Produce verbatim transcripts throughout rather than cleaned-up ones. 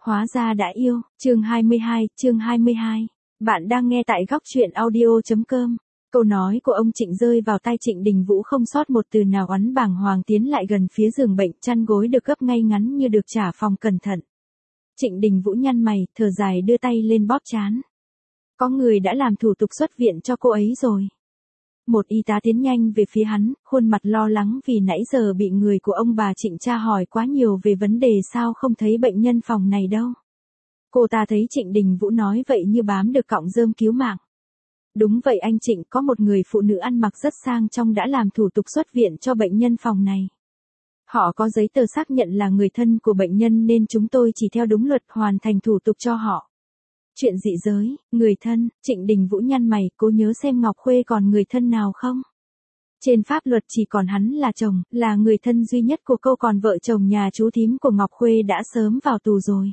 Hóa ra đã yêu, chương hai mươi hai, chương hai mươi hai. Bạn đang nghe tại góc truyện audio.com. Câu nói của ông Trịnh rơi vào tai Trịnh Đình Vũ không sót một từ nào, oắn bàng hoàng tiến lại gần phía giường bệnh, chăn gối được gấp ngay ngắn như được trả phòng cẩn thận. Trịnh Đình Vũ nhăn mày, thở dài đưa tay lên bóp trán. Có người đã làm thủ tục xuất viện cho cô ấy rồi. Một y tá tiến nhanh về phía hắn, khuôn mặt lo lắng vì nãy giờ bị người của ông bà Trịnh tra hỏi quá nhiều về vấn đề sao không thấy bệnh nhân phòng này đâu. Cô ta thấy Trịnh Đình Vũ nói vậy như bám được cọng rơm cứu mạng. Đúng vậy anh Trịnh, có một người phụ nữ ăn mặc rất sang trọng đã làm thủ tục xuất viện cho bệnh nhân phòng này. Họ có giấy tờ xác nhận là người thân của bệnh nhân nên chúng tôi chỉ theo đúng luật hoàn thành thủ tục cho họ. Chuyện dị giới, người thân, Trịnh Đình Vũ nhăn mày, cô nhớ xem Ngọc Khuê còn người thân nào không? Trên pháp luật chỉ còn hắn là chồng, là người thân duy nhất của cô, còn vợ chồng nhà chú thím của Ngọc Khuê đã sớm vào tù rồi.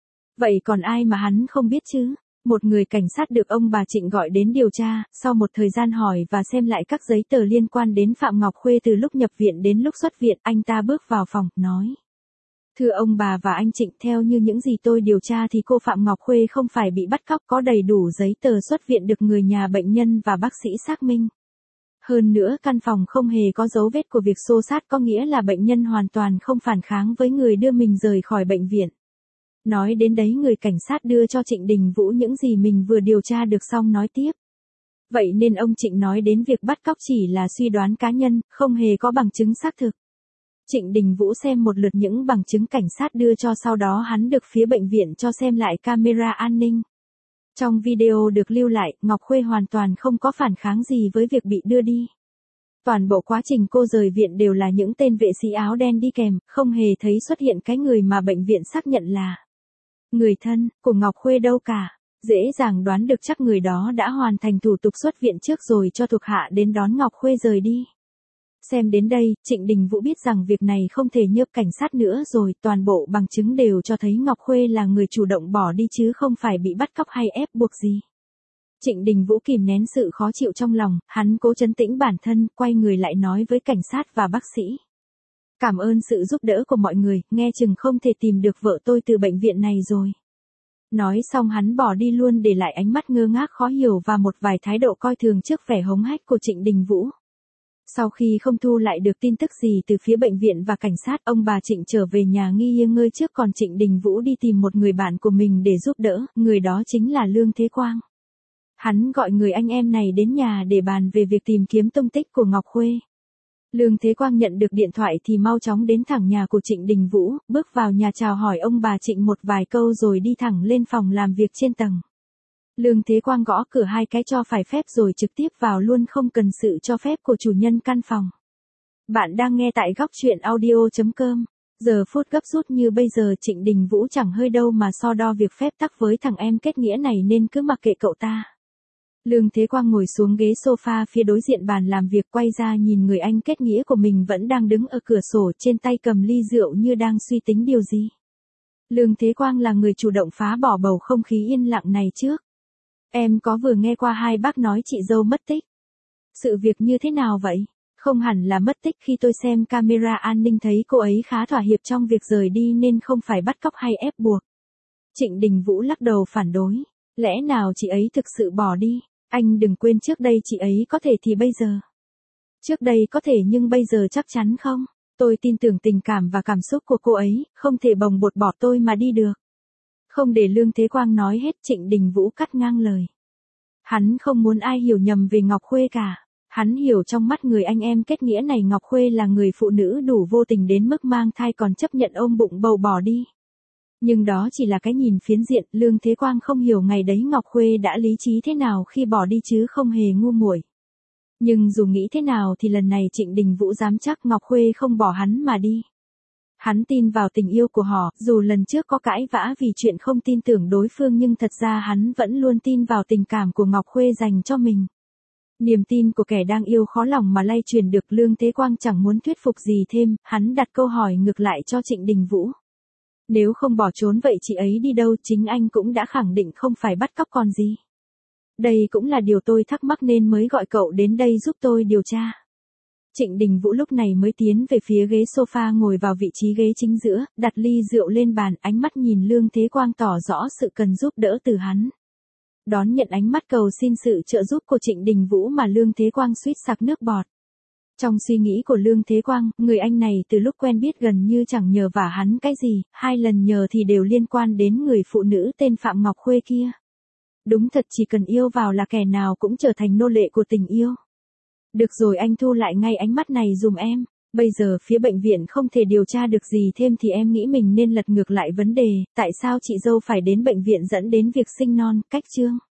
Vậy còn ai mà hắn không biết chứ? Một người cảnh sát được ông bà Trịnh gọi đến điều tra, sau một thời gian hỏi và xem lại các giấy tờ liên quan đến Phạm Ngọc Khuê từ lúc nhập viện đến lúc xuất viện, anh ta bước vào phòng, nói. Thưa ông bà và anh Trịnh, theo như những gì tôi điều tra thì cô Phạm Ngọc Khuê không phải bị bắt cóc, có đầy đủ giấy tờ xuất viện được người nhà bệnh nhân và bác sĩ xác minh. Hơn nữa căn phòng không hề có dấu vết của việc xô xát, có nghĩa là bệnh nhân hoàn toàn không phản kháng với người đưa mình rời khỏi bệnh viện. Nói đến đấy, người cảnh sát đưa cho Trịnh Đình Vũ những gì mình vừa điều tra được xong nói tiếp. Vậy nên ông Trịnh nói đến việc bắt cóc chỉ là suy đoán cá nhân, không hề có bằng chứng xác thực. Trịnh Đình Vũ xem một lượt những bằng chứng cảnh sát đưa cho, sau đó hắn được phía bệnh viện cho xem lại camera an ninh. Trong video được lưu lại, Ngọc Khuê hoàn toàn không có phản kháng gì với việc bị đưa đi. Toàn bộ quá trình cô rời viện đều là những tên vệ sĩ áo đen đi kèm, không hề thấy xuất hiện cái người mà bệnh viện xác nhận là người thân của Ngọc Khuê đâu cả. Dễ dàng đoán được chắc người đó đã hoàn thành thủ tục xuất viện trước rồi cho thuộc hạ đến đón Ngọc Khuê rời đi. Xem đến đây, Trịnh Đình Vũ biết rằng việc này không thể nhờ cảnh sát nữa rồi, toàn bộ bằng chứng đều cho thấy Ngọc Khuê là người chủ động bỏ đi chứ không phải bị bắt cóc hay ép buộc gì. Trịnh Đình Vũ kìm nén sự khó chịu trong lòng, hắn cố trấn tĩnh bản thân, quay người lại nói với cảnh sát và bác sĩ. Cảm ơn sự giúp đỡ của mọi người, nghe chừng không thể tìm được vợ tôi từ bệnh viện này rồi. Nói xong hắn bỏ đi luôn, để lại ánh mắt ngơ ngác khó hiểu và một vài thái độ coi thường trước vẻ hống hách của Trịnh Đình Vũ. Sau khi không thu lại được tin tức gì từ phía bệnh viện và cảnh sát, ông bà Trịnh trở về nhà nghỉ ngơi trước, còn Trịnh Đình Vũ đi tìm một người bạn của mình để giúp đỡ, người đó chính là Lương Thế Quang. Hắn gọi người anh em này đến nhà để bàn về việc tìm kiếm tung tích của Ngọc Khuê. Lương Thế Quang nhận được điện thoại thì mau chóng đến thẳng nhà của Trịnh Đình Vũ, bước vào nhà chào hỏi ông bà Trịnh một vài câu rồi đi thẳng lên phòng làm việc trên tầng. Lương Thế Quang gõ cửa hai cái cho phải phép rồi trực tiếp vào luôn, không cần sự cho phép của chủ nhân căn phòng. Bạn đang nghe tại góc truyện audio.com. Giờ phút gấp rút như bây giờ Trịnh Đình Vũ chẳng hơi đâu mà so đo việc phép tắc với thằng em kết nghĩa này nên cứ mặc kệ cậu ta. Lương Thế Quang ngồi xuống ghế sofa phía đối diện bàn làm việc, quay ra nhìn người anh kết nghĩa của mình vẫn đang đứng ở cửa sổ, trên tay cầm ly rượu như đang suy tính điều gì. Lương Thế Quang là người chủ động phá bỏ bầu không khí yên lặng này trước. Em có vừa nghe qua hai bác nói chị dâu mất tích. Sự việc như thế nào vậy? Không hẳn là mất tích, khi tôi xem camera an ninh thấy cô ấy khá thỏa hiệp trong việc rời đi nên không phải bắt cóc hay ép buộc. Trịnh Đình Vũ lắc đầu phản đối. Lẽ nào chị ấy thực sự bỏ đi? Anh đừng quên trước đây chị ấy có thể thì bây giờ. Trước đây có thể nhưng bây giờ chắc chắn không? Tôi tin tưởng tình cảm và cảm xúc của cô ấy, không thể bồng bột bỏ tôi mà đi được. Không để Lương Thế Quang nói hết, Trịnh Đình Vũ cắt ngang lời. Hắn không muốn ai hiểu nhầm về Ngọc Khuê cả. Hắn hiểu trong mắt người anh em kết nghĩa này Ngọc Khuê là người phụ nữ đủ vô tình đến mức mang thai còn chấp nhận ôm bụng bầu bỏ đi. Nhưng đó chỉ là cái nhìn phiến diện, Lương Thế Quang không hiểu ngày đấy Ngọc Khuê đã lý trí thế nào khi bỏ đi chứ không hề ngu muội. Nhưng dù nghĩ thế nào thì lần này Trịnh Đình Vũ dám chắc Ngọc Khuê không bỏ hắn mà đi. Hắn tin vào tình yêu của họ, dù lần trước có cãi vã vì chuyện không tin tưởng đối phương nhưng thật ra hắn vẫn luôn tin vào tình cảm của Ngọc Khuê dành cho mình. Niềm tin của kẻ đang yêu khó lòng mà lay truyền được. Lương Thế Quang chẳng muốn thuyết phục gì thêm, hắn đặt câu hỏi ngược lại cho Trịnh Đình Vũ. Nếu không bỏ trốn vậy chị ấy đi đâu? Chính anh cũng đã khẳng định không phải bắt cóc còn gì. Đây cũng là điều tôi thắc mắc nên mới gọi cậu đến đây giúp tôi điều tra. Trịnh Đình Vũ lúc này mới tiến về phía ghế sofa ngồi vào vị trí ghế chính giữa, đặt ly rượu lên bàn, ánh mắt nhìn Lương Thế Quang tỏ rõ sự cần giúp đỡ từ hắn. Đón nhận ánh mắt cầu xin sự trợ giúp của Trịnh Đình Vũ mà Lương Thế Quang suýt sặc nước bọt. Trong suy nghĩ của Lương Thế Quang, người anh này từ lúc quen biết gần như chẳng nhờ vả hắn cái gì, hai lần nhờ thì đều liên quan đến người phụ nữ tên Phạm Ngọc Khuê kia. Đúng thật chỉ cần yêu vào là kẻ nào cũng trở thành nô lệ của tình yêu. Được rồi, anh thu lại ngay ánh mắt này dùm em. Bây giờ phía bệnh viện không thể điều tra được gì thêm thì em nghĩ mình nên lật ngược lại vấn đề, tại sao chị dâu phải đến bệnh viện dẫn đến việc sinh non, cách chương.